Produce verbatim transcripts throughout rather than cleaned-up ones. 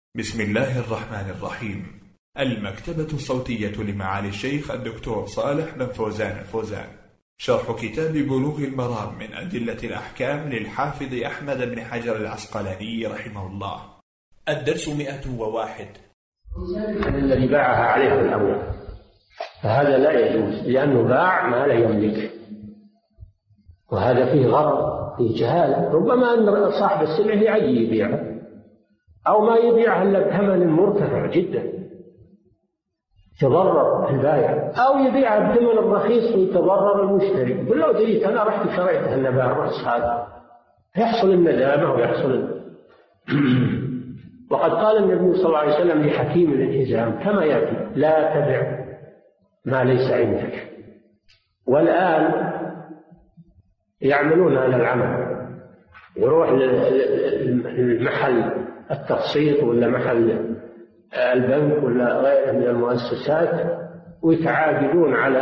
بسم الله الرحمن الرحيم. المكتبة الصوتية لمعالي الشيخ الدكتور صالح بن فوزان الفوزان، شرح كتاب بلوغ المرام من أدلة الأحكام للحافظ أحمد بن حجر العسقلاني رحمه الله. الدرس مئة وواحد. الذي باعها عليه الأول، فهذا لا يجوز لأنه باع ما لا يملك، وهذا فيه غرض، فيه جهالة. ربما أن صاحب السلعة يعي يبيعها أو ما يبيعها إلا بثمن مرتفع جدا تضرر البائع، أو يبيعها بثمن الرخيص ويتضرر المشتري. يقول لو دريت أنا رحت شريتها النباع الرخص هذا، يحصل الندامة ويحصل ال... وقد قال النبي صلى الله عليه وسلم لحكيم الانهزام كما يأتي: لا تبع ما ليس عندك. والآن يعملون هذا العمل، يروح للمحل التقسيط ولا محل البنك ولا غيره من المؤسسات ويتعاقدون على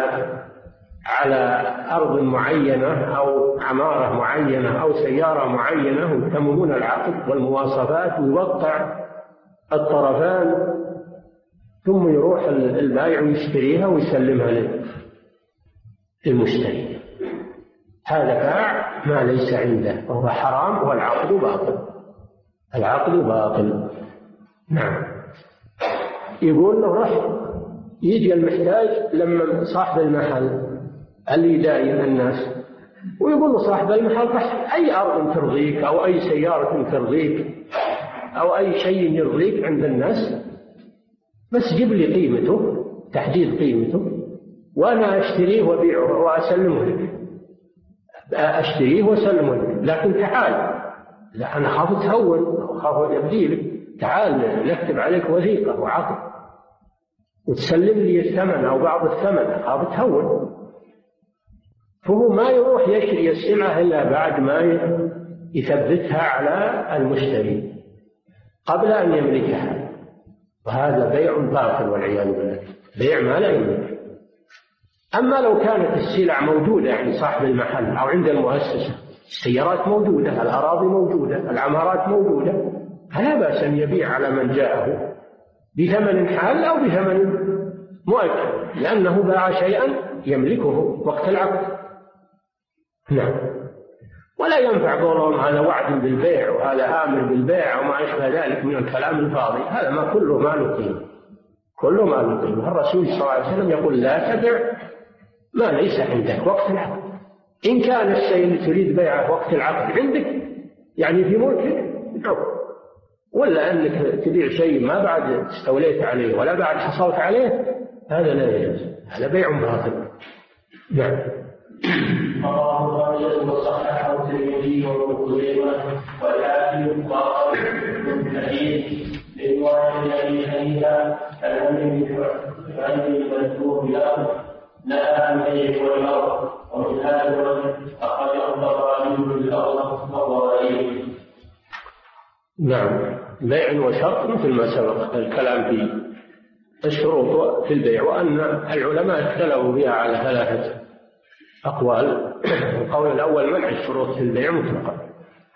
على أرض معينة أو عمارة معينة أو سيارة معينة، ويتممون العقد والمواصفات ويوقع الطرفان، ثم يروح البائع ويشتريها ويسلمها للمشتري. هذا باع ما ليس عنده وهو حرام، والعقد باطل، العقد باطل. نعم. يقول له رح يجي المحتاج لما صاحب المحل اللي يداين الناس، ويقول له صاحب المحل رح أي أرض ترضيك أو أي سيارة ترضيك أو أي شيء يرضيك عند الناس، بس جيب لي قيمته، تحديد قيمته، وأنا أشتريه وأبيعه وأسلمه لك، أشتريه وأسلمه لك. لكن تعال، لا أنا خاف تهون، خاف يبدي لك، تعال نكتب عليك وثيقة وعقد وتسلم لي الثمن أو بعض الثمن، خاف تهون. فهو ما يروح يشتري السلعة إلا بعد ما يثبتها على المشتري قبل أن يملكها، وهذا بيع باطل والعياذ بالله، بيع ما لا يملك. أما لو كانت السلع موجودة عند صاحب المحل أو عند المؤسسة، السيارات موجودة، الأراضي موجودة، العمارات موجودة، فلا بأس أن يبيع على من جاءه بثمن حال أو بثمن مؤكد، لأنه باع شيئا يملكه وقت العقد. نعم. ولا ينفع قولهم هذا وعد بالبيع وهذا آمر بالبيع وما أشبه ذلك من الكلام الفاضي، هذا ما كله ما له قيمة، كله ما له قيمة. الرسول صلى الله عليه وسلم يقول: لا تبع ما ليس عندك وقت العقد. إن كان الشيء اللي تريد بيعه وقت العقد عندك، يعني في ملكك، ولا أنك تبيع شيء ما بعد استوليت عليه ولا بعد حصلت عليه، هذا لا يجوز، هذا بيع باطل. نعم. رواه مسلم وصححه الترمذي وابن خزيمة والحاكم وقال ابن حديث رواية أبي حنيفة عن المذكور بالأمر نهى عن بيع والأرض، ومن هذا الوجه أخرجه الطبراني بالأرض وهو غريب. نعم. بيع وشرط مثل ما سبق الكلام في الشروط في البيع، وأن العلماء اختلفوا بها على ثلاثة أقوال. القول الأول منع الشروط في البيع مطلقا،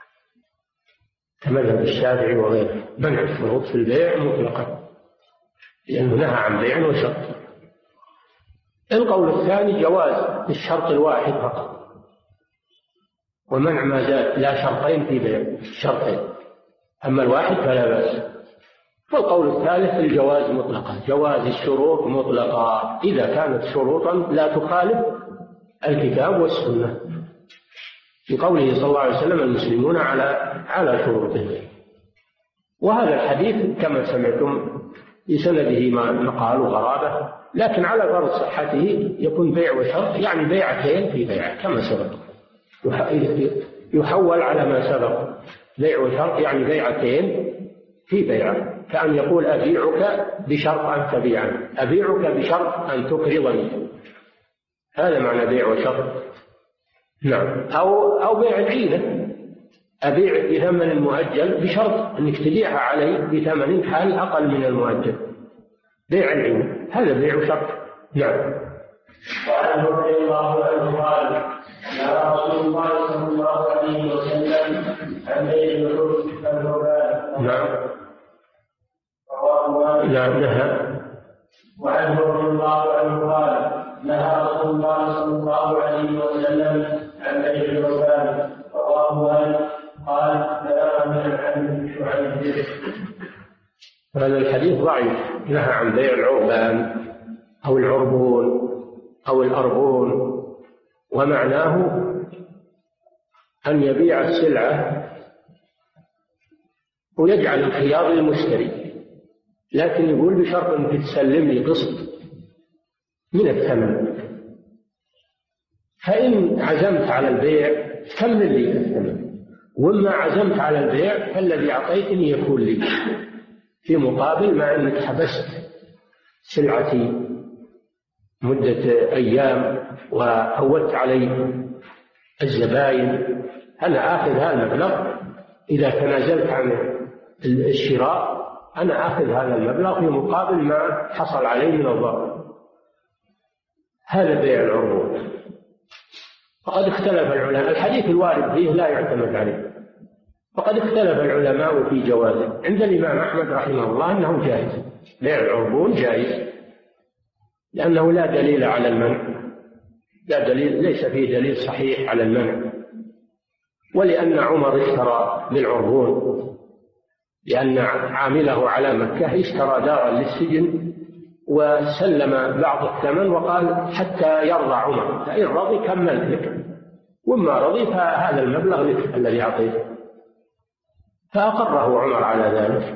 كمذهب الشافعي وغيره، منع الشروط في البيع مطلقا لأنه نهى عن بيع وشرط. القول الثاني جواز الشرط الواحد فقط، ومنع ما زاد لا شرطين في بيع، شرطين، أما الواحد فلا بأس. والقول الثالث الجواز مطلقا، جواز الشروط مطلقا إذا كانت شروطا لا تخالف الكتاب والسنة، في قوله صلى الله عليه وسلم: المسلمون على على شروطهم. وهذا الحديث كما سمعتم بسنده مقال وغرابة، لكن على فرض صحته يكون بيع وشرط، يعني بيعتين في بيعة كما سبق، يحول على ما سبق، بيع وشرط يعني بيعتين في بيعة، كأن يقول: أبيعك بشرط أن تبيعني، أبيعك بشرط أن تكرضني، هذا معنى بيع وشرط. نعم. أو أو بيع العينة، أبيع بثمن مؤجل بشرط أنك تبيعها علي بثمن حال أقل من المؤجل، بيع العينة، هذا بيع وشرط. نعم. وعنه رضي الله عنه قال: يا رسول الله صلى الله عليه وسلم عن بيع العروض الربا. نعم. نعم نهى. وعنه رضي الله عنه قال نهى رسول الله صلى الله عليه وسلم عن بيع العربان. رواه مالك قال بلاغنا عن شعيب. هذا الحديث ضعيف. نهى عن بيع العربان أو العربون أو الأربون، ومعناه أن يبيع السلعة ويجعل الخيار للمشتري، لكن يقول بشرط أنك تسلم لي قسط من الثمن، فإن عزمت على البيع كمل لي الثمن، وما عزمت على البيع فالذي أعطيتني يكون لي في مقابل ما أنك حبست سلعتي مدة أيام وفوت علي الزبائن، أنا آخذ هذا المبلغ. إذا تنازلت عن الشراء أنا آخذ هذا المبلغ في مقابل ما حصل عليه من الضرر. هذا بيع العروض. وقد اختلف العلماء، الحديث الوارد فيه لا يعتمد عليه، وقد اختلف العلماء في جوازه. عند الإمام أحمد رحمه الله أنه جائز، بيع العربون جائز، لأنه لا دليل على المنع، لا دليل، ليس فيه دليل صحيح على المنع. ولأن عمر اشترى بالعربون، لأن عامله على مكة اشترى دارا للسجن وسلم بعض الثمن وقال حتى يرضى عمر، فإن رضي كمل لك، وما رضي فهذا المبلغ لك الذي أعطيته، فأقره عمر على ذلك.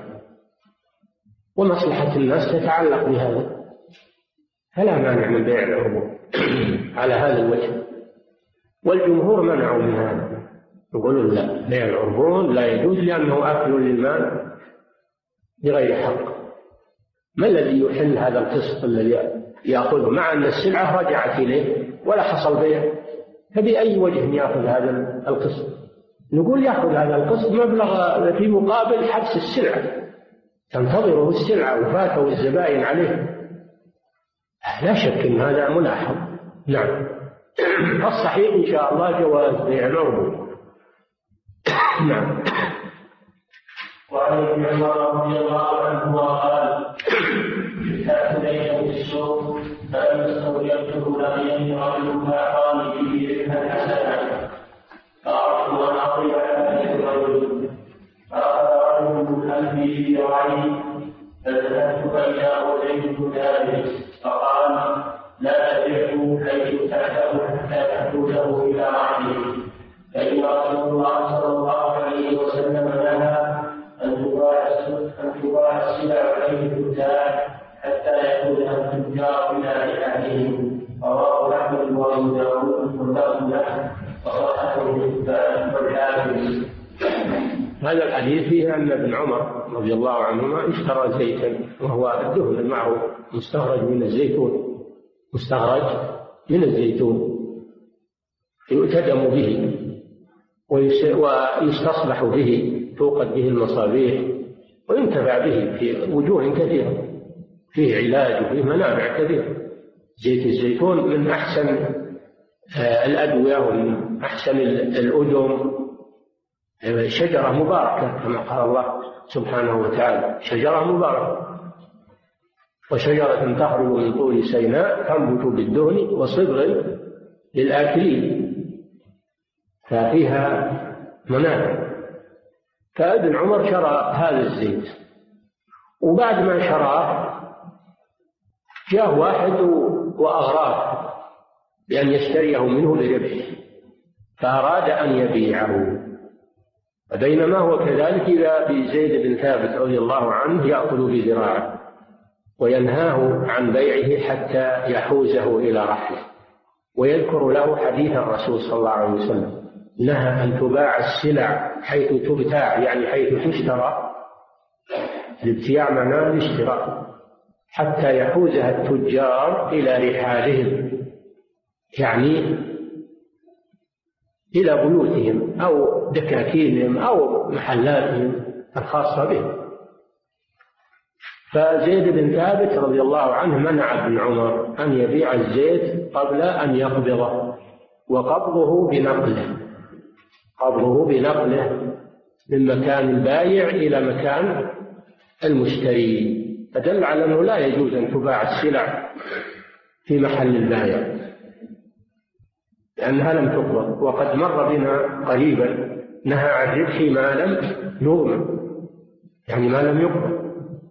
ومصلحة الناس تتعلق بهذا، فلا مانع من بيع العربون على هذا الوجه. والجمهور منعوا من هذا، يقولون لا، بيع العربون لا يجوز لأنه أكل للمال بغير حق. ما الذي يحل هذا القسط الذي يأخذه مع أن السلعة رجعت إليه ولا حصل بيع؟ فبأي وجه يأخذ هذا القسط؟ نقول يأخذ هذا القسط مبلغ في مقابل حبس السلعة، تنتظره السلعة وفاته الزبائن عليه. لا شك أن هذا ملاحظ. نعم. الصحيح إن شاء الله جواز بيع العربون. نعم. وعن ابن عمر رضي الله عنه قال كتبت ليله في السوق فلما استوجبته لقيني رجل فاعطاني فيه ربحا حسنا فاردت ان اضرب هذه الرجل فاخذ رجل من خلفي ذراعي فذهبت فاذا اوتيت ذلك فقال لا تبعه حيث تحته حتى تحوزه الى رحله. فإن رسول الله صلى الله عليه وسلم نهى أن تباع السلع حيث تبتاع حتى يأخذها التجار إلى رحالهم. رواه أحمد وأبو داود واللفظ له وصححه والحاكم. هذا الحديث فيه أن ابن عمر رضي الله عنهما اشترى زيتا، وهو الدهن المعروف مستخرج من الزيتون، مستخرج من الزيتون يؤتدم به ويستصلح به، توقد به المصابيح وينتفع به في وجوه كثيرة، فيه علاج وفيه منافع كثيرة. زيت الزيتون من أحسن الأدوية ومن أحسن الأدم، شجرة مباركة كما قال الله سبحانه وتعالى، شجرة مباركة. وشجرة تخرج من طور سيناء تنبت بالدهن وصبغ للآكلين، ففيها منافع. فابن عمر شرى هذا الزيت، وبعد ما شراه جاء واحد وأغراه بأن يشتريه منه بربح، فأراد أن يبيعه. فبينما هو كذلك إذا بزيد بن ثابت رضي الله عنه يأخذ بذراعه وينهاه عن بيعه حتى يحوزه إلى رحله، ويذكر له حديث الرسول صلى الله عليه وسلم نهى أن تباع السلع حيث تبتاع، يعني حيث تشترى. الابتياع معناه الاشتراء، حتى يحوزها التجار إلى رحالهم، يعني إلى بيوتهم أو دكاكينهم أو محلاتهم الخاصة بهم. فزيد بن ثابت رضي الله عنه منع ابن عمر أن يبيع الزيت قبل أن يقبضه، وقبضه بنقله، قبضه بنقله من مكان البايع إلى مكان المشتري، فدل على أنه لا يجوز أن تباع السلع في محل البائع لأنها لم تقبض. وقد مر بنا قريبا نهى عن ربح ما لم يضمن، يعني ما لم يقبض،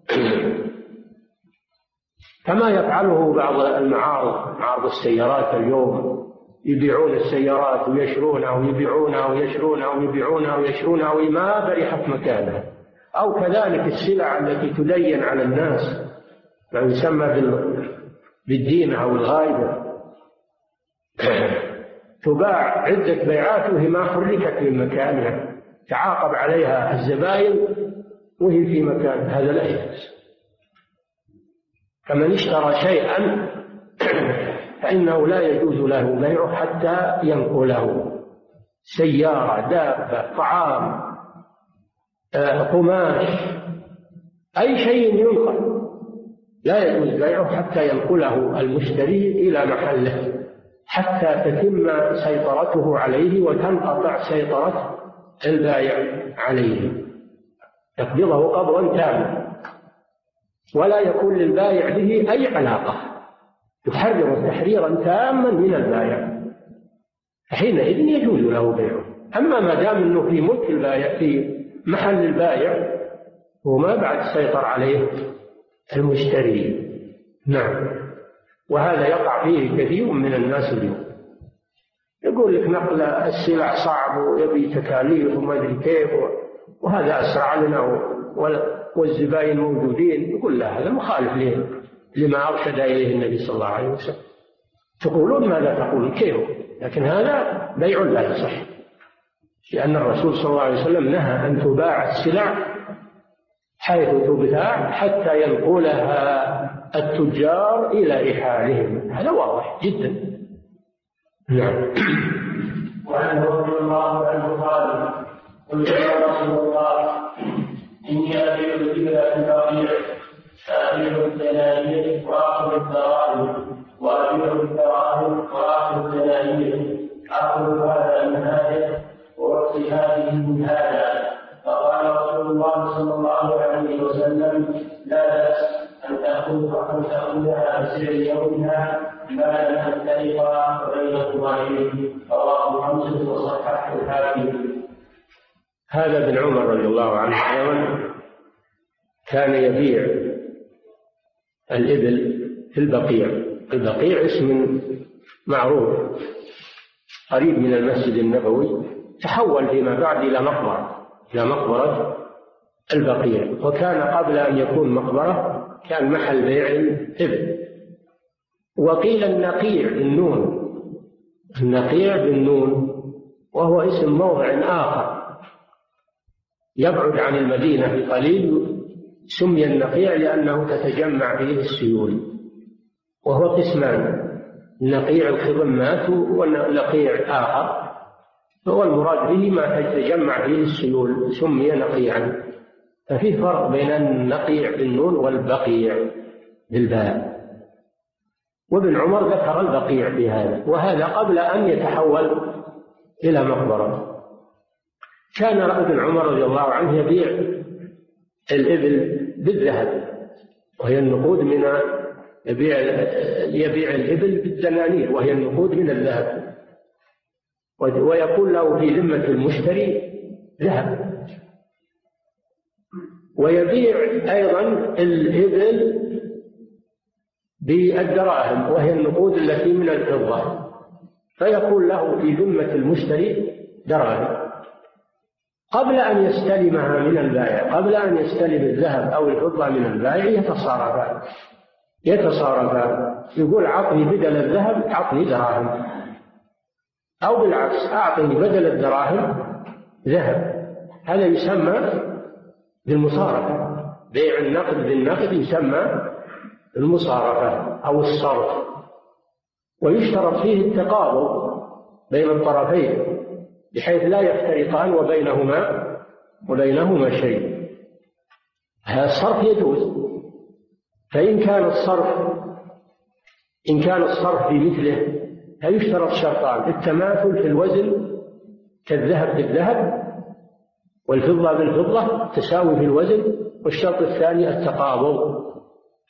كما يفعله بعض المعارض، معارض السيارات اليوم يبيعون السيارات ويشرونها ويبيعونها ويشرونها ويبيعونها ويشرونها وما برحت مكانها. أو كذلك السلع التي تدين على الناس ما يسمى بالدين أو الغايبة تباع عدة بيعات وهي ما حركت من مكانها، تعاقب عليها الزبائن وهي في مكان، هذا لا يجوز. فمن اشترى شيئا فإنه لا يجوز له بيعه حتى ينقله، سيارة، دابة، طعام، قماش، أي شيء ينقل لا يجوز بيعه حتى ينقله المشتري إلى محله حتى تتم سيطرته عليه وتنقطع سيطرة البائع عليه، يقبضه قبضا تاما ولا يكون للبائع به أي علاقة، يحرر تحريرا تاما من البائع، حينئذ يجوز له بيعه. أما ما دام أنه في ملك البائع في محل البائع وما بعد سيطر عليه المشتري. نعم. وهذا يقع فيه كثير من الناس اليوم، يقول لك نقل السلع صعب ويبي تكاليف وما أدري كيف، وهذا أسرع لنا والزبائن موجودين. يقول لا، هذا مخالف له لما أرشد إليه النبي صلى الله عليه وسلم. تقولون ماذا تقولون كيف، لكن هذا بيع لا يصح، لأن الرسول صلى الله عليه وسلم نهى أن تباع السلع حيث تبتاع حتى ينقلها التجار إلى رحالهم، هذا واضح جدا. نعم. وعنه رضي الله عنه قال: قلت يا رسول الله إني أبيع الإبل في البقيع فأبيع الدنانير وآخذ الدراهم، وأبيع الدراهم وآخذ الدنانير، آخذ هذا من هذا وأعطي هذه من هذا. فقال رسول الله صلى الله عليه وسلم: لا بأس أن تأخذها أن تأخذها بسعر يومها ما لم تختلفا بينكما إليه. رواه خمسة وصححه الحاكم. هذا ابن عمر رضي الله عنه أيضا كان يبيع الإبل في البقيع. البقيع اسم معروف قريب من المسجد النبوي، تحول فيما بعد إلى مقبرة إلى مقبرة البقيع، وكان قبل أن يكون مقبرة كان محل بيع الإبل. وقيل النقيع بالنون، النقيع بالنون، وهو اسم موضع آخر يبعد عن المدينة بقليل، سمي النقيع لأنه تتجمع فيه السيول، وهو قسمان: نقيع الخضمات ونقيع آخر، هو المراد به ما تتجمع فيه السيول سمي نقيعا. ففي فرق بين النقيع بالنون والبقيع بالباء. وابن عمر ذكر البقيع بهذا، وهذا قبل أن يتحول إلى مقبرة. كان ابن عمر رضي الله عنه يبيع الإبل بالذهب، وهي النقود من يبيع يبيع الإبل بالدنانير، وهي النقود من الذهب، ويقول له في ذمة المشتري ذهب. ويبيع أيضا الإبل بالدراهم، وهي النقود التي من الفضة، فيقول له في ذمة المشتري دراهم قبل أن يستلمها من البائع، قبل أن يستلم الذهب أو الفضة من البائع يتصارفان يتصارفان يقول: أعطني بدل الذهب أعطني دراهم، أو بالعكس أعطني بدل الدراهم ذهب. هذا يسمى بالمصارفة، بيع النقد بالنقد يسمى المصارفة أو الصرف. ويشترط فيه التقابض بين الطرفين بحيث لا يفترقان وبينهما وبينهما شيء. هذا الصرف يجوز. فإن كان الصرف إن كان الصرف بمثله فيشترط شرطان: التماثل في الوزن كالذهب بالذهب، والفضة بالفضة تساوي في الوزن، والشرط الثاني التقابض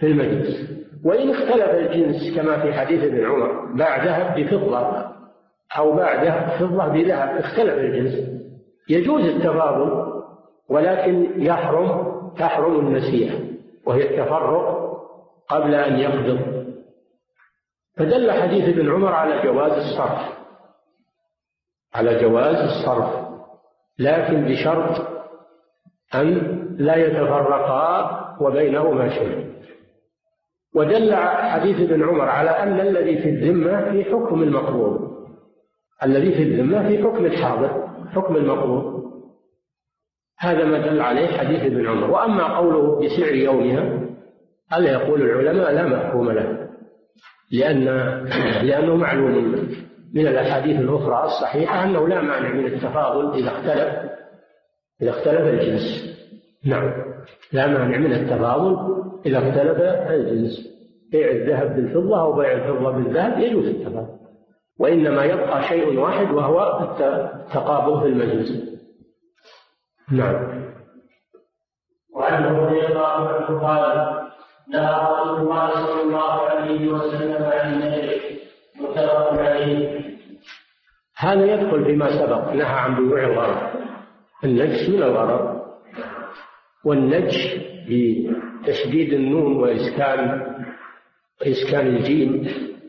في المجلس. وإن اختلف الجنس كما في حديث ابن عمر باع ذهب بفضة أو باع فضة بذهب، اختلف الجنس، يجوز التفاضل، ولكن يحرم تحرم النسيئة وهي التفرق قبل أن يقبض. فدل حديث ابن عمر على جواز الصرف على جواز الصرف لكن بشرط أن لا يتفرقا وبينهما شيء. ودل حديث ابن عمر على أن الذي في الذمة في حكم المقبوض، الذي في الذمة في حكم الحاضر، حكم المقبوض. هذا ما دل عليه حديث ابن عمر. وأما قوله بسعر يومها، هذا يقول العلماء لا مفهوم له، لأن لأنه معلوم من الأحاديث الأخرى الصحيحة أنه لا مانع من التفاضل إذا اختلف إذا اختلف الجنس. نعم، لا مانع من التفاضل إذا اختلف الجنس، بيع الذهب بالفضة أو بيع الفضة بالذهب يجوز التفاضل، وإنما يبقى شيء واحد وهو التقابض في المجلس. نعم. وعنه رضي الله عنه قال: نهى رسول الله صلى الله عليه وسلم عن النجش، متفق عليه. هذا يدخل فيما سبق، نهى عن بيوع الغرر. النجش من الغرر، والنجش بتشديد النون وإسكان إسكان الجيم.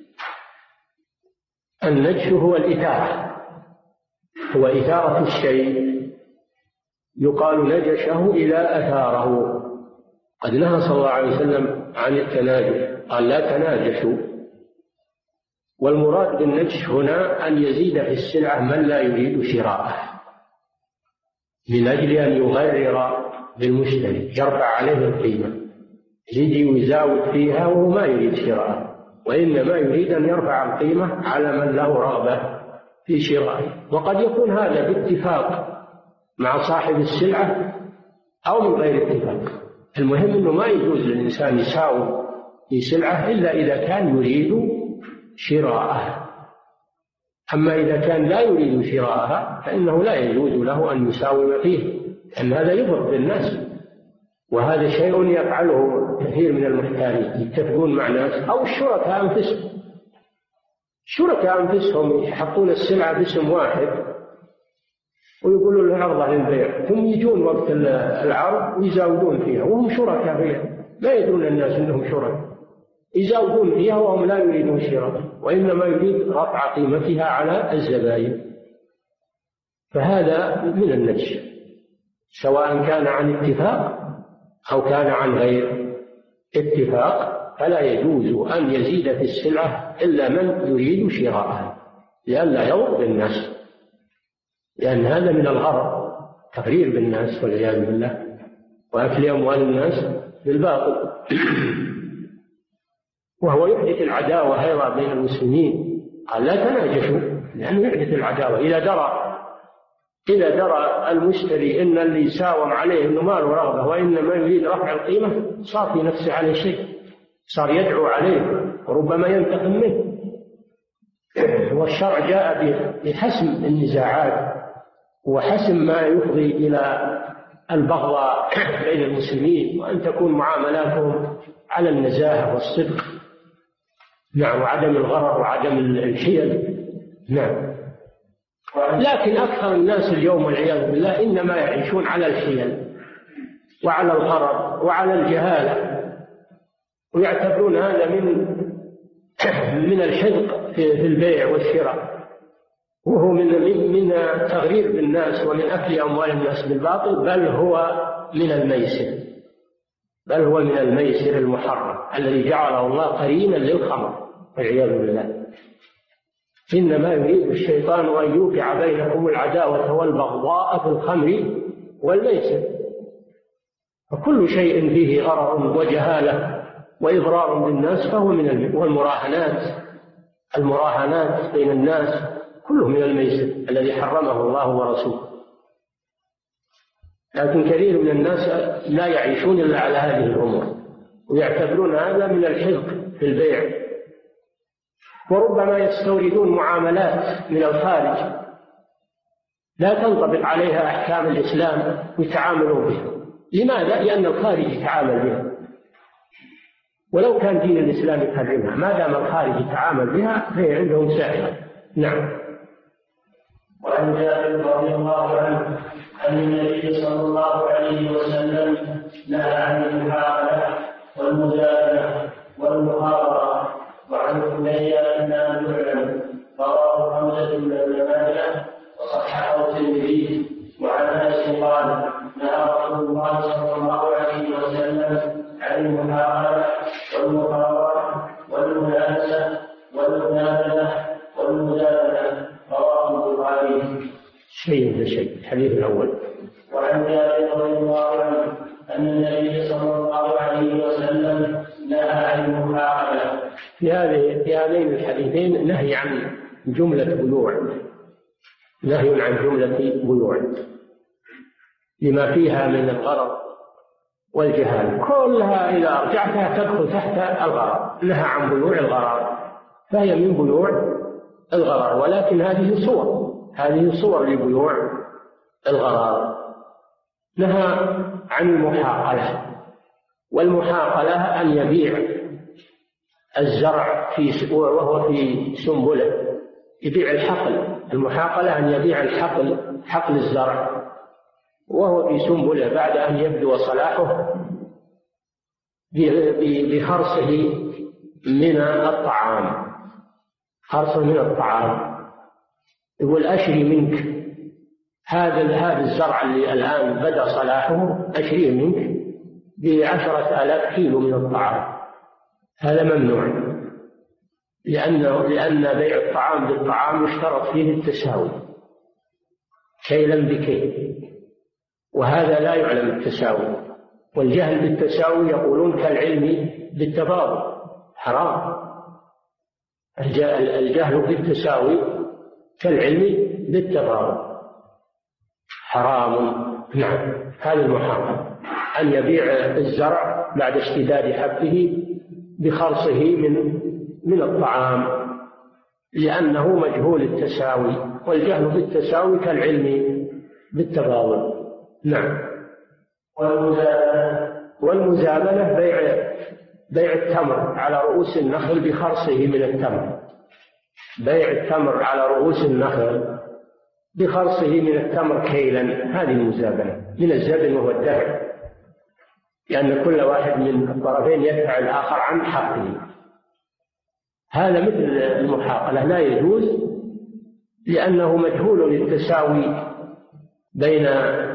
النجش هو الإثارة، هو إثارة الشيء، يقال نجشه إذا أثاره. قد نهى صلى الله عليه وسلم عن التناجش، قال لا تناجشوا. والمراد بالنجش هنا أن يزيد في السلعة من لا يريد شراءه من أجل أن يغرر بالمشتري، يرفع عليه القيمة، يزيد ويزاود فيها وهو ما يريد شراءه، وإنما يريد أن يرفع القيمة على من له رغبة في شرائه. وقد يكون هذا باتفاق مع صاحب السلعة أو من غير اتفاق. المهم أنه ما يجوز للإنسان يساوم في سلعة إلا إذا كان يريد شراءها. أما إذا كان لا يريد شراءها فإنه لا يجوز له أن يساوم فيه، لأن هذا يضر بالناس، وهذا شيء يفعله كثير من المحتالين، يتفقون مع ناس أو الشركاء أنفسهم الشركاء أنفسهم يحطون السلعة باسم واحد ويقولوا له عرضة للبيع، ثم يجون وقت العرض ويزاودون فيها وهم شركاء فيها، لا يدرون الناس أنهم شركاء، يزاودون فيها وهم لا يريدون شراء، وإنما يريد رفع قيمتها على الزبائن. فهذا من النجش، سواء كان عن اتفاق أو كان عن غير اتفاق، فلا يجوز أن يزيد في السلعة إلا من يريد شراءها لئلا يضر بالناس، لأن هذا من الغرر، تغرير بالناس والعياذ بالله، وأكل أموال الناس بالباطل. وهو يحدث العداوة أيضا بين المسلمين، قال لا تناجشوا، لأنه يحدث العداوة. إذا درى إذا درى المشتري إن اللي يساوم عليه إنه ما له رغبة وإنما يريد رفع القيمة، صار في نفسه عليه شيء، صار يدعو عليه وربما ينتقم منه. والشرع جاء بحسم النزاعات وحسم ما يفضي إلى البغضاء بين المسلمين، وأن تكون معاملاتهم على النزاهة والصدق. نعم، وعدم الغرر وعدم الحيل. نعم. لكن أكثر الناس اليوم والعياذ بالله إنما يعيشون على الحيل وعلى الغرر وعلى الجهالة، ويعتبرون هذا من من الحذق في البيع والشراء، وهو من من تغرير بالناس ومن أكل أموال الناس بالباطل، بل هو من الميسر بل هو من الميسر المحرم الذي جعله الله قرينا للخمر والعياذ بالله. إنما يريد الشيطان أن يوقع بينكم العداوة والبغضاء في الخمر والميسر، فكل شيء فيه غرر وجهالة وإضرار بالناس فهو من الميسر. والمراهنات المراهنات بين الناس كله من الميسر الذي حرمه الله ورسوله. لكن كثير من الناس لا يعيشون إلا على هذه الأمور، ويعتبرون هذا من الحذق في البيع، وربما يستوردون معاملات من الخارج لا تنطبق عليها أحكام الإسلام ويتعاملون بها. لماذا؟ لأن الخارج يتعامل بها، ولو كان دين الإسلام يحرمها، ما دام الخارج يتعامل بها فهي عندهم سائغة. نعم. وعن جابر رضي الله عنه أن النبي صلى الله عليه وسلم نهى عن المحاولة والمجادلة والمخابرة، وعن حمية أنها تعلم، رواه حمزة بن ماجه وصححه الترمذي. وعن أنس قال نهى رسول الله صلى الله عليه وسلم عن المحاولة والمخابرة والمنافسة والمنابذة والمجادلة، رواه البخاري. شيء بشيء. الحديث الأول. وعن جابر رضي الله عنه أن النبي صلى الله عليه وسلم نهى عن المحاولة. في هذه في هذين الحديثين نهي عن جملة بيوع، نهي عن جملة بيوع لما فيها من الغرض والجهال، كلها إذا أرجعتها تدخل تحت الغرض. نهى عن بيوع الغرض، فهي من بيوع الغرض، ولكن هذه صور هذه صور لبيوع الغرض. نهى عن المحاقلة، والمحاقلة أن يبيع الزرع في وهو في سنبله، يبيع الحقل. المحاقلة أن يبيع الحقل، حقل الزرع وهو في سنبله بعد أن يبدو صلاحه بخرصه من الطعام، خرصه من الطعام. يقول أشري منك هذا هذا الزرع اللي الآن بدأ صلاحه، أشريه منك بعشرة آلاف كيلو من الطعام. هذا ممنوع، لأنه لأن بيع الطعام بالطعام يشترط فيه التساوي، كيلا بكيل، وهذا لا يعلم التساوي. والجهل بالتساوي يقولون كالعلم بالتفاضل، حرام. الجهل بالتساوي كالعلم بالتفاضل، حرام. نعم. هذا المحرم أن يبيع الزرع بعد اشتداد حبه بخرصه من من الطعام، لأنه مجهول التساوي، والجهل بالتساوي كالعلم بالتفاضل. نعم. والمزابنة بيع بيع التمر على رؤوس النخل بخرصه من التمر، بيع التمر على رؤوس النخل بخرصه من التمر كيلا، هذه المزابنة من الزبن وهو الدفع، لأن كل واحد من الطرفين يدفع الآخر عن حقه. هذا مثل المحاقلة، لا يجوز، لأنه مجهول التساوي بين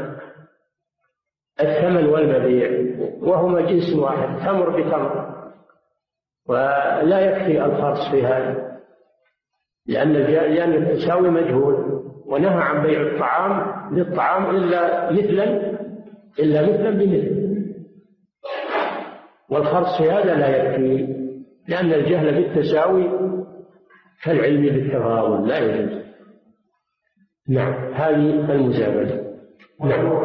الثمن والمبيع، وهما جنس واحد، تمر بتمر، ولا يكفي الخرص في هذا، لأن لأن التساوي مجهول. ونهى عن بيع الطعام بالطعام إلا مثلا إلا مثلا بمثل، والخرص في هذا لا يكفي، لأن الجهل بالتساوي كالعلم بالتفاضل، لا يجوز. نعم. هذه المزابنة. نعم.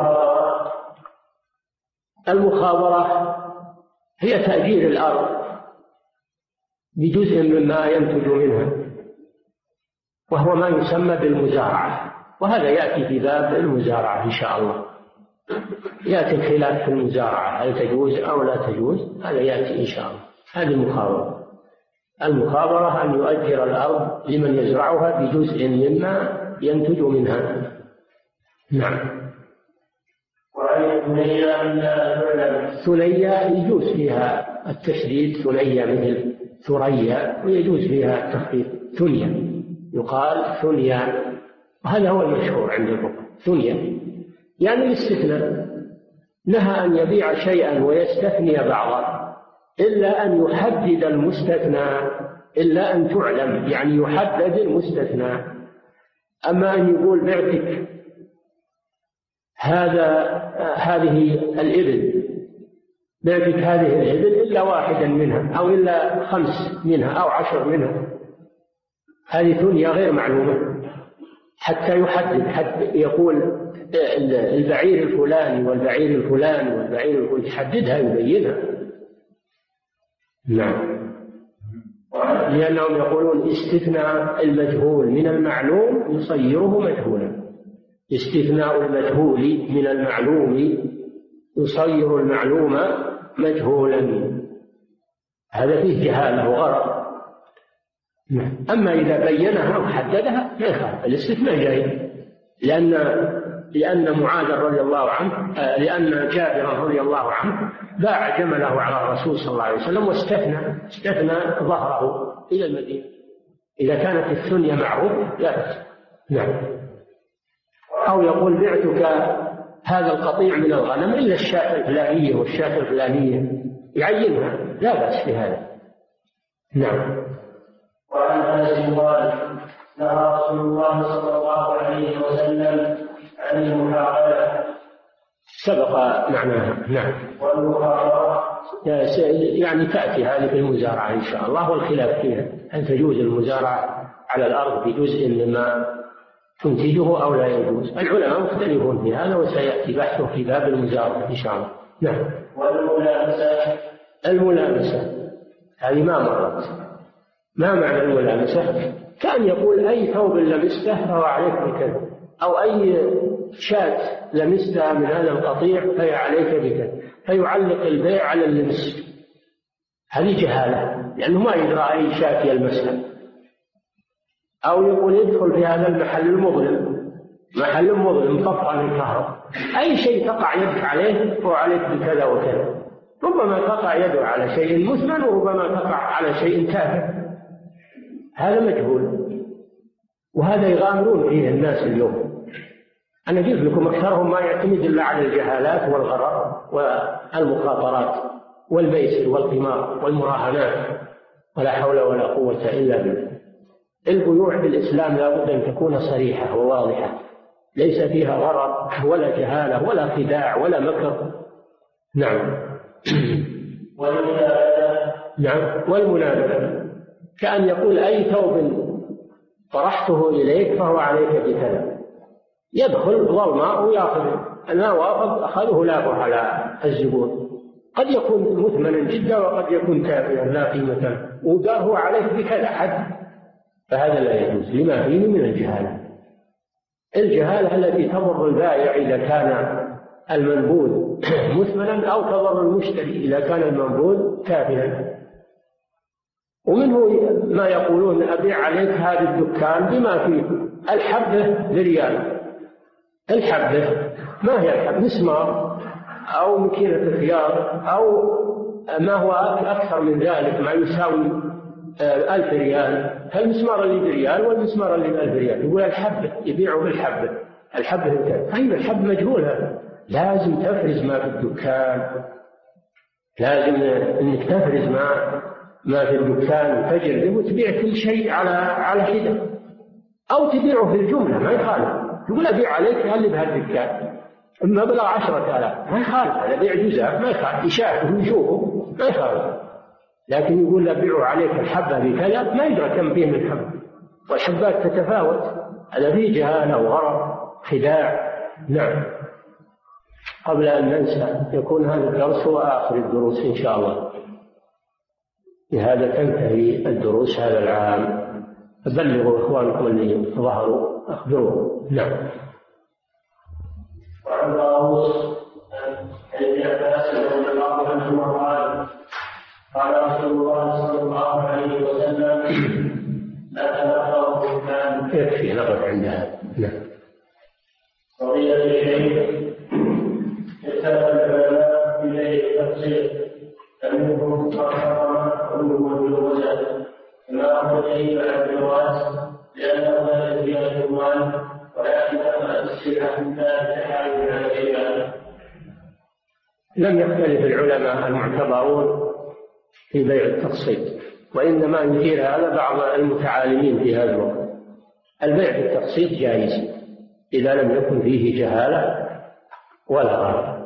المخابرة هي تأجير الأرض بجزء مما ينتج منها، وهو ما يسمى بالمزارعة، وهذا يأتي في باب المزارعة إن شاء الله. يأتي الخلاف في المزارعة، هل تجوز أو لا تجوز، هذا يأتي إن شاء الله. هذه المخابرة. المخابرة أن يؤجر الأرض لمن يزرعها بجزء مما ينتج منها. نعم. ثنيا يجوز فيها التشديد، ثنيا مثل ثريا، ويجوز فيها التخفيف، ثنيا يقال ثنيا، وهذا هو المشهور عند الفقهاء، ثنيا يعني الاستثناء. نهى أن يبيع شيئا ويستثني بعضه إلا أن يحدد المستثنى، إلا أن تعلم، يعني يحدد المستثنى. أما أن يقول بعتك هذا هذه الإبل، بعتك هذه الإبل إلا واحدا منها أو إلا خمس منها أو عشر منها، هذه ثنيا غير معلومة حتى يحدد، حتى يقول البعير الفلاني والبعير الفلاني والبعير الفلاني، يحددها يبينها. نعم. لأنهم يقولون استثناء المجهول من المعلوم يصيره مجهولا، استثناء المجهول من المعلوم يصير المعلوم مجهولا. هذا فيه جهالة وغرر. أما إذا بينها وحددها ما يخالف، الاستثناء جائز، لأن لأن معاذ رضي الله عنه لأن جابر رضي الله عنه باع جمله على الرسول صلى الله عليه وسلم واستثنى استثنى ظهره إلى المدينة. إذا كانت الثنية معروفة لا بأس. نعم. أو يقول بعتك هذا القطيع من الغنم إلا الشاة الفلانية والشاة الفلانية، يعينها، لا بأس في هذا. نعم. وعن انس قال نهى رسول الله صلى الله عليه وسلم عن المحاقله، سبق معناها. نعم. والمحاقره يعني تأتي هذه في المزارعة إن شاء الله، والخلاف فيها هل تجوز المزارعة على الأرض بجزء مما تنتجه أو لا يجوز. العلماء مختلفون في هذا وسيأتي بحثه في باب المزارعة إن شاء الله. نعم. والملامسة الملامسة هذه ما مرت. ما معنى الملامسة؟ كان يقول أي ثوب لمسته فهو عليك بكذا، أو أي شاة لمستها من هذا القطيع فهي عليك بكذا، فيعلق البيع على اللمس. هذه جهالة، لأنه ما يدرى أي شاة يلمسها. أو يقول يدخل في هذا المحل المظلم، محل مظلم قطع الكهرباء، أي شيء تقع يدك عليه فهو عليك بكذا وكذا. ربما تقع يده على شيء مثمن وربما تقع على شيء تافه، هذا مجهول، وهذا يغامرون فيه الناس اليوم. أنا قلت لكم أكثرهم ما يعتمد إلا على الجهالات والغرر والمخاطرات والميسر والقمار والمراهنات، ولا حول ولا قوة إلا بالله. البيوع في الإسلام لا بد أن تكون صريحة وواضحة، ليس فيها غرر ولا جهالة ولا خداع ولا مكر. نعم. نعم. والمنابذة كأن يقول أي ثوب طرحته إليك فهو عليك بكذا، يدخل ظلماء ويأخذ، أنا وافق أخذه لا على الزبون، قد يكون مثمنا جدا وقد يكون تافها لا قيمة له، وقال هو عليك بكذا حد، فهذا لا يجوز لما فيه من الجهالة. الجهالة التي تضر البائع إذا كان المنبوذ مثمنا، أو تضر المشتري إذا كان المنبوذ تافها. ومنه ما يقولون أبيع عليك هذا الدكان بما فيه الحبة بريال. الحبة ما هي الحبة؟ مسمار أو مكينة خيار أو ما هو أكثر من ذلك، ما يساوي ألف ريال. فالمسمار اللي بريال والمسمار اللي بألف ريال، يقول الحبة، يبيعوا بالحبة. الحبة هي الحبة مجهولة، لازم تفرز ما في الدكان، لازم انك تفرز ما ما في الدكان وتجرب وتبيع كل شيء على على حده، او تبيعه في الجمله ما يخالف. يقول ابيع عليك اللي بهالدكان المبلغ عشرة آلاف ما يخالف، هذا بيع جزاء ما يخالف، يشاهده ويشوفه ما يخالف. لكن يقول ابيع عليك الحبه بكذا، ما يدرى كم فيه من حبه، والحبات تتفاوت، هذا فيه جهاله وغرر خداع. نعم. قبل أن ننسى، يكون هذا الدرس هو آخر الدروس إن شاء الله، بهذا تنتهي الدروس هذا العام. بلغوا إخوانكم اللي ظهروا أخبروهم. نعم. وعن طاووس عن ابن عباس رضي الله عنهما قال قال رسول الله صلى الله عليه وسلم لا تلقوا الدكان. يكفي نقف عند هذا. نعم. قضية الشيء اختلف العلماء في ليلة التفسير، فمنهم من حرم كله بالوزن كما أخرج إلى عبد الواس لأنه لا يجري العنوان، ولكن أما السلعة من ذلك حال على العبادة. لم يختلف العلماء المعتبرون في بيع التقسيط، وإنما يثير هذا بعض المتعالمين في هذا الوقت. البيع بالتقسيط جائز إذا لم يكن فيه جهالة ولا غرر.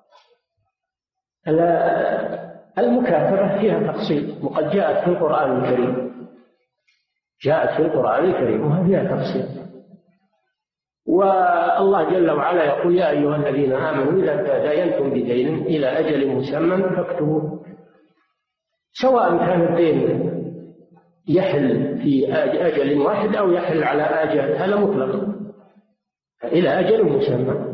المكاتبة فيها تقسيط، وقد جاءت في القرآن الكريم، جاءت في القرآن الكريم وهي فيها تقسيط. والله جل وعلا يقول يا أيها الذين آمنوا إذا تداينتم بدين إلى أجل مسمى فاكتبوه، سواء كان الدين يحل في أجل واحد أو يحل على أجل، هذا مطلق، إلى أجل مسمى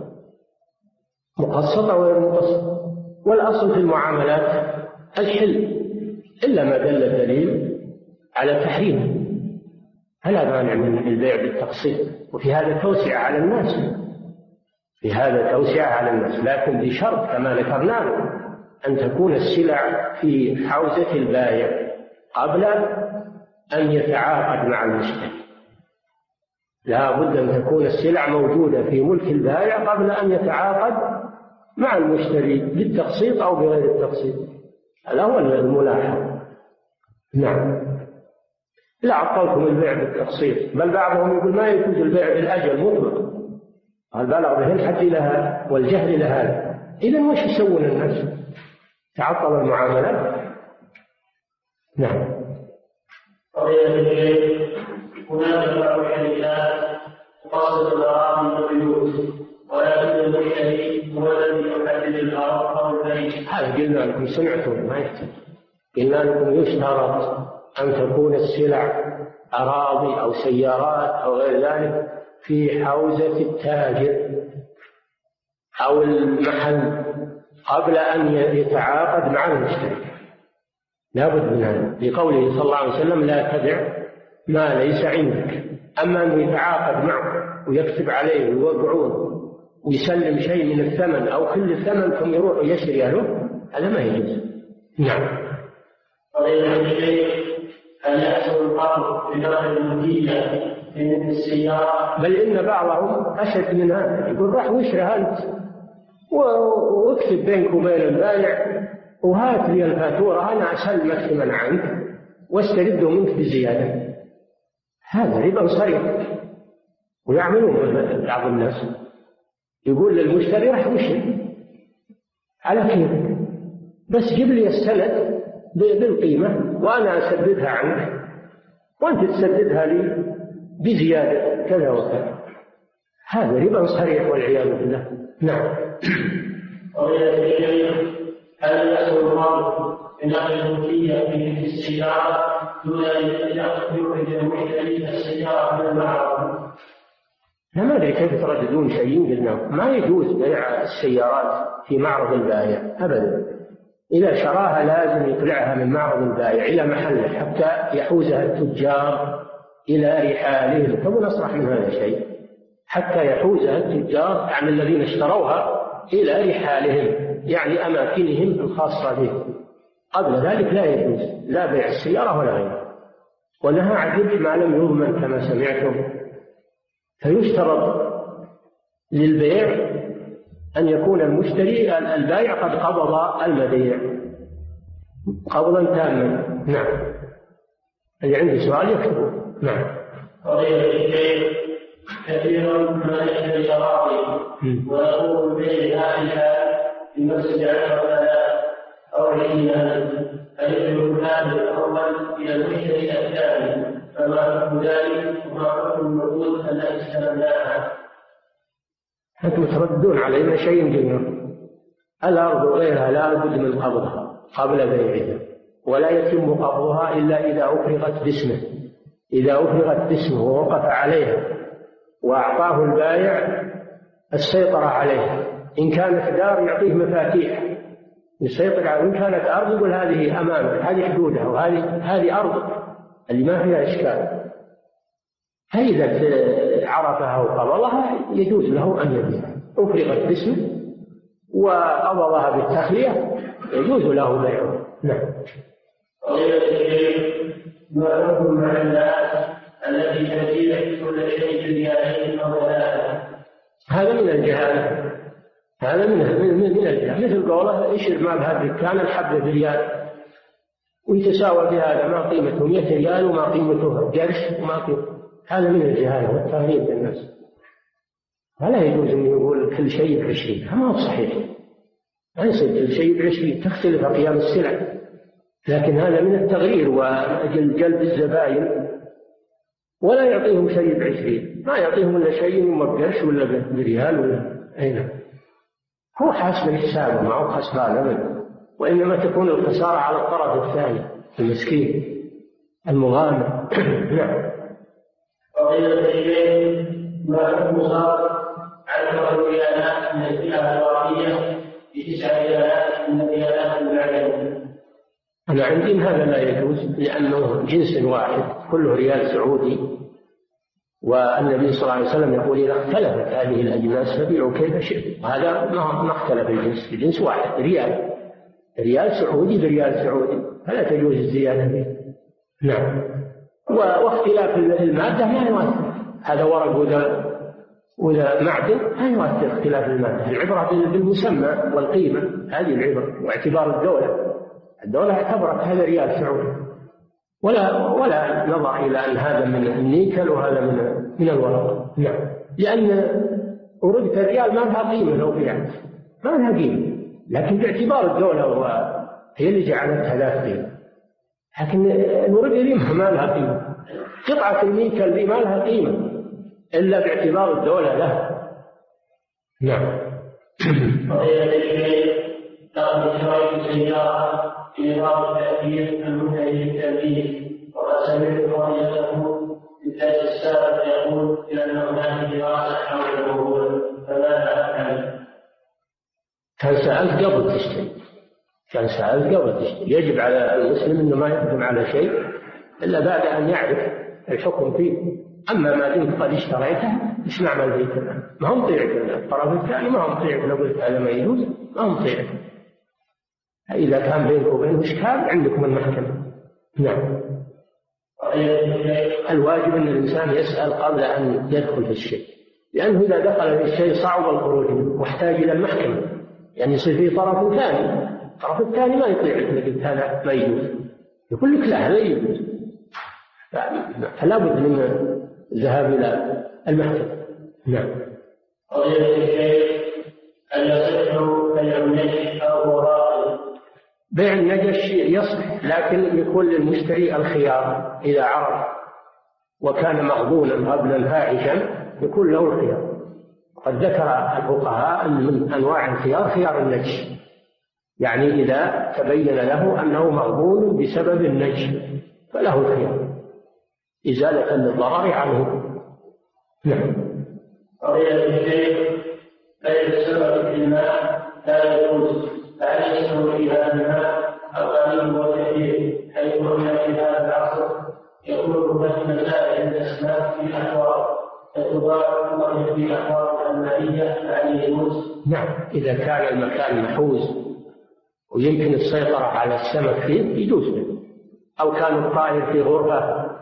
مقسط أو غير مقسط. والأصل في المعاملات الحل، إلا ما دل الدليل على تحريمه، فلا مانع من البيع بالتقسيط. وفي هذا توسعة على الناس، في هذا توسعة على الناس، لكن بشرط كما ذكرنا أن تكون السلع في حوزة البائع قبل أن يتعاقد مع المشتري. لا بد أن تكون السلع موجودة في ملك البائع قبل أن يتعاقد مع المشتري بالتقسيط أو بغير التقسيط. هذا هو الملاحظ. نعم. لا عطلكم البيع بالتقسيط، بل بعضهم يقول ما يجوز البيع بالأجل مطلق، البلغ به الحد لها والجهل لهذا. إذن وش يسوون الناس؟ تعطل المعاملات. نعم. هناك بعض الشركات تقصد الأراضي والبيوت، ولكن المشتري هو الذي يحدد الأرض أو البيت. هذا قلنا لكم، سمعتم ما يحتاج. قلنا لكم يشترط أن تكون السلع أراضي أو سيارات أو غير ذلك في حوزة التاجر أو المحل قبل أن يتعاقد مع المشتري. لا بد من هذا، لقوله صلى الله عليه وسلم: لا تبع ما ليس عندك. أما أنه يتعاقد معه ويكتب عليه ويوقعون ويسلم شيء من الثمن أو كل الثمن ثم يروح يشتري له، هذا ما يجوز. نعم. هل يحصل القبض بداخل الملكية من السيارة؟ بل إن بعضهم أشد من هذا، يقول: راح واشرى أنت واكتب بينك وبين البائع وهات لي الفاتورة، أنا أسلمك ثمن عنك واسترده منك بزيادة. هذا ربا صريح، ويعملون بعض الناس. يقول للمشتري: راح واشري على كيفك، بس جيب لي السند بالقيمة وأنا أسددها عنك وأنت تسددها لي بزيادة كذا وكذا. هذا ربا صريح والعياذ بالله. نعم. هل يحصل القبض بنقل الملكية في السيارة دون أن يخرج المشتري السيارة من المعرض؟ لا، ما أدري كيف ترددون شيء. قلنا ما يجوز بيع السيارات في معرض البائع أبدا. إذا شراها لازم يطلعها من معرض البائع إلى محله حتى يحوزها التجار إلى رحالهم. فمن أصرح من هذا شيء، حتى يحوزها التجار يعني الذين اشتروها إلى رحالهم، يعني أماكنهم الخاصة بهم. قبل ذلك لا يجوز لا بيع السيارة ولا غيرها. ونهى عن ربح ما لم يضمن كما سمعتم. فيشترط للبيع أن يكون المشتري البائع قد قبض المبيع قبضا تاما. نعم. اللي عنده سؤال يكتبه. نعم. كثيرا ما يشتري أراضي ويقوم ببيعها في مسجد أو عشرين، فيجب هذا الأول إلى المشتري الثاني، فما حكم ذلك وما حكم النقود التي استلمناها؟ أنتم تردون علينا شيء جميل. الأرض وغيرها لا بد من قبضها قبل بيعها، ولا يتم قبضها إلا إذا أفرغت باسمه. إذا أفرغت باسمه ووقف عليها وأعطاه البائع السيطرة عليها. إن كانت دار يعطيه مفاتيح يسيطر عليها، وإن كانت أرض يقول هذه أمامك، هذه حدودها، وهذه هذه أرضك اللي ما فيها إشكال. فإذا عرفها وقبضها يجوز له أن يبيعها. أفرغت باسمه وقبضها بالتخلية يجوز له بيعها. نعم. ما حكم مع الناس التي تبيع كل شيء بريالين أو ثلاثة؟ هذا من الجهالة. هذا من من من الجهالة. مثل قوله: اشر ما بهذا الكان الحبة بريال، ويتساوى بهذا ما قيمته مئة ريال وما قيمته قرش وما قيمته. هذا من الجهالة والتغريب بالناس. ولا يجوز أن يقول كل شيء بعشرين، هذا ما هو صحيح. لا يصير كل شيء بعشرين، تختلف أقيام السلع، لكن هذا من التغرير وأجل جلب الزبائن. ولا يعطيهم شيء بعشرين، ما يعطيهم إلا شيء ما بقرش ولا بريال ولا أين. هو حاسب الحساب ما هو خسران أبدا، وإنما تكون الخسارة على الطرف الثاني المسكين المغامر. نعم. ما حكم صار عشرة ريالات من الفئة الواقية بتسع ريالات من الريالات المعدنية؟ أنا عندي هذا لا يجوز، لأنه جنس واحد كله ريال سعودي، والنبي صلى الله عليه وسلم يقول إذا اختلفت هذه الأجناس فبيعوا كيف شئتم، وهذا ما اختلف الجنس، الجنس واحد ريال، ريال سعودي بريال سعودي، فلا تجوز الزيادة فيه. نعم. واختلاف المادة ما يؤثر، هذا ورق وذا وذا معدن ما يؤثر اختلاف المادة، العبرة بالمسمى والقيمة، هذه العبرة، واعتبار الدولة، الدولة اعتبرت هذا ريال سعودي، ولا ولا نظر إلى أن هذا من النيكل وهذا من من الورق. نعم. لأن ورقة الريال ما لها قيمة لو بيعت، ما لها قيمة، لكن باعتبار الدولة هي اللي جعلتها ذات قيمة، لكن الورقة دي ما لها قيمة، قطعة النيكل دي ما لها قيمة إلا باعتبار الدولة لها. نعم. لقد شريت سيارة في بعض التأثير المنتهي للتأثير، وقد سمعت رؤيته بتاج السابق يقول إلى أن هناك دراسة حول الموضوع، فماذا أفعل؟ كان سألت قبل تشتري، كان سألت قبل تشتري، يجب على المسلم أنه ما يقدم على شيء إلا بعد أن يعرف الحكم فيه. أما ما دمت قد اشتريته إيش نعمل فيه الآن؟ ما هم طيعة الطرف الثاني، ما هم طيعة، لو قلت هذا ما يجوز ما هم طيعة. إذا كان بينك وبينه إشكال عندكم المحكمة. نعم. الواجب أن الإنسان يسأل قبل أن يدخل في الشيء، لأنه إذا دخل في الشيء صعب الخروج منه واحتاج إلى المحكمة، يعني يصير فيه طرف ثاني، الطرف الثاني ما يطيع لك قلت هذا ما يجوز، يقول لك لا هذا يجوز، فلا بد من الذهاب إلى المحكمة. نعم. هل يصح بيع النجش أو باطل؟ بيع النجش يصح، لكن يكون للمشتري الخيار إذا عرف وكان مغبونا غبنا فاحشا يكون له الخيار. قد ذكر الفقهاء أن من أنواع الخيار خيار النجش، يعني إذا تبين له أنه مغبون بسبب النجش فله الخيار إزالة للضرر عنه. نعم. قضية الشيء بيع السبب في الماء لا يجوز، فهل يسمى في هذا الماء القليل والكثير، حيث أن في هذا العصر يكون بين مسائل الأسماك في أحوال تتضاعف وهي في أحوال المائية فهل يجوز؟ نعم. إذا كان المكان محوز ويمكن السيطرة على السمك فيه يجوز به، أو كان الطائر في غرفة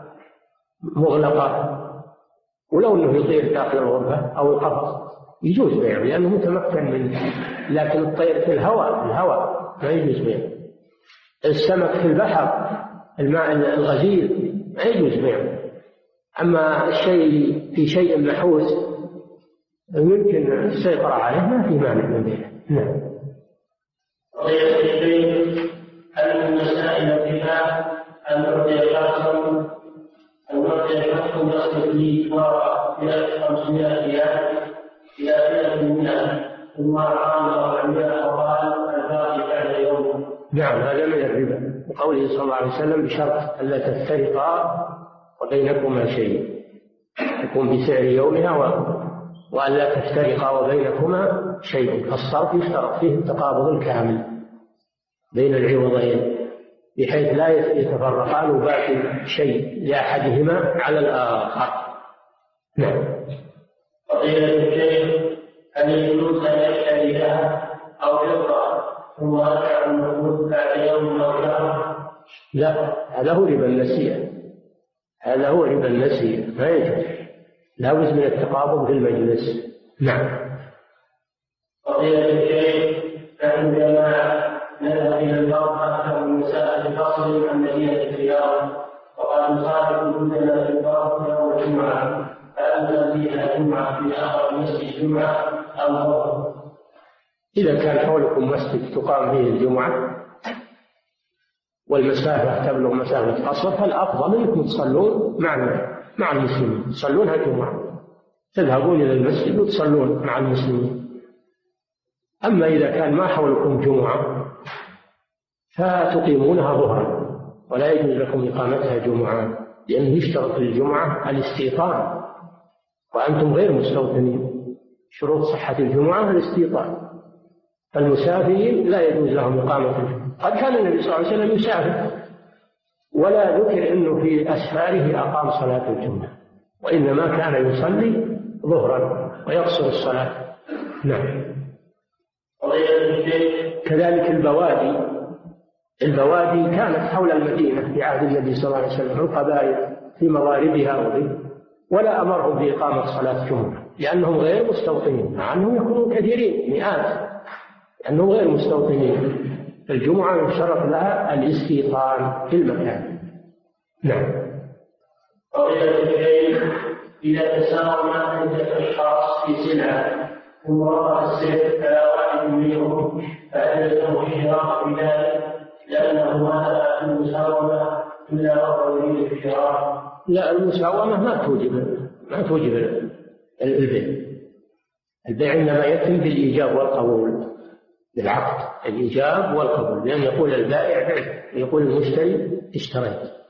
مغلقة ولو أنه يطير داخل الغرفة أو القفص يجوز بيعه لأنه متمكن منه، لكن الطير في الهواء الهواء ما يجوز بيعه. السمك في البحر الماء الغزير ما يجوز بيعه. أما الشيء في شيء محوز يمكن السيطرة عليه ما في مانع من بيعه. نعم. قضية الشيء هل من مسائل فيها أن نعطي شخصا أن نعطي شخصا يصرف لي إلى خمسمائة ريال إلى ثلاث مئة ثم عام أو عمل وقال الباقي بعد يوم؟ نعم، هذا من الربا، وقوله صلى الله عليه وسلم بشرط ألا تفترقا وبينكما شيء، يكون بسعر يومها وألا تفترقا وبينكما شيء. فالصرف يشترط فيه التقابض الكامل بين العوضين بحيث لا يتفرقان وباقي شيء لأحدهما على الآخر. نعم. قضية الشيء هل يجوز أن يشتري لها أو فضة ثم يرجع النقود بعد يوم أو شهر؟ لا، هذا هو ربا النسيئة، هذا هو ربا النسيئة ما يجوز، لا بد من التقابض في المجلس. نعم. قضية الشيء عندما نذهب إلى البر أكثر من مساء فصل عن مدينة الرياض وقد نصادف كلنا في البر يوم الجمعة، فأنت فيها جمعة في آخر مسجد جمعة أو ظهر؟ إذا كان حولكم مسجد تقام فيه الجمعة والمسافة تبلغ مسافة قصر فالأفضل أنكم تصلون مع مع المسلمين، تصلونها جمعة، تذهبون إلى المسجد وتصلون مع المسلمين. أما إذا كان ما حولكم جمعة فتقيمونها ظهرا، ولا يجوز لكم إقامتها جمعة، لأنه يشترط للجمعة الاستيطان وأنتم غير مستوطنين. شروط صحة الجمعة الاستيطان، فالمسافرين لا يجوز لهم إقامة قد كان النبي صلى الله عليه وسلم يسافر ولا ذكر أنه في أسفاره أقام صلاة الجمعة، وإنما كان يصلي ظهرا ويقصر الصلاة. نعم. كذلك البوادي البوادي كانت حول المدينة في عهد النبي صلى الله عليه وسلم، القبائل في مغاربها وغيره، ولا أمرهم بإقامة صلاة الجمعة لأنهم غير مستوطنين، مع أنهم يكونون كثيرين مئات لأنهم غير مستوطنين. الجمعة يشترط لها الاستيطان في المكان. نعم. إذا تساوم عدة أشخاص في سلعة ثم وقع السيف على واحد منهم فهل له إشراك بذلك لأنه ما المساومة إلا وهو يريد الشراء؟ لا، المساومة ما توجب ما توجب البيع. البيع إنما يتم بالإيجاب والقبول، بالعقد الإيجاب والقبول، لأن يقول البائع بعت، يقول المشتري اشتريت.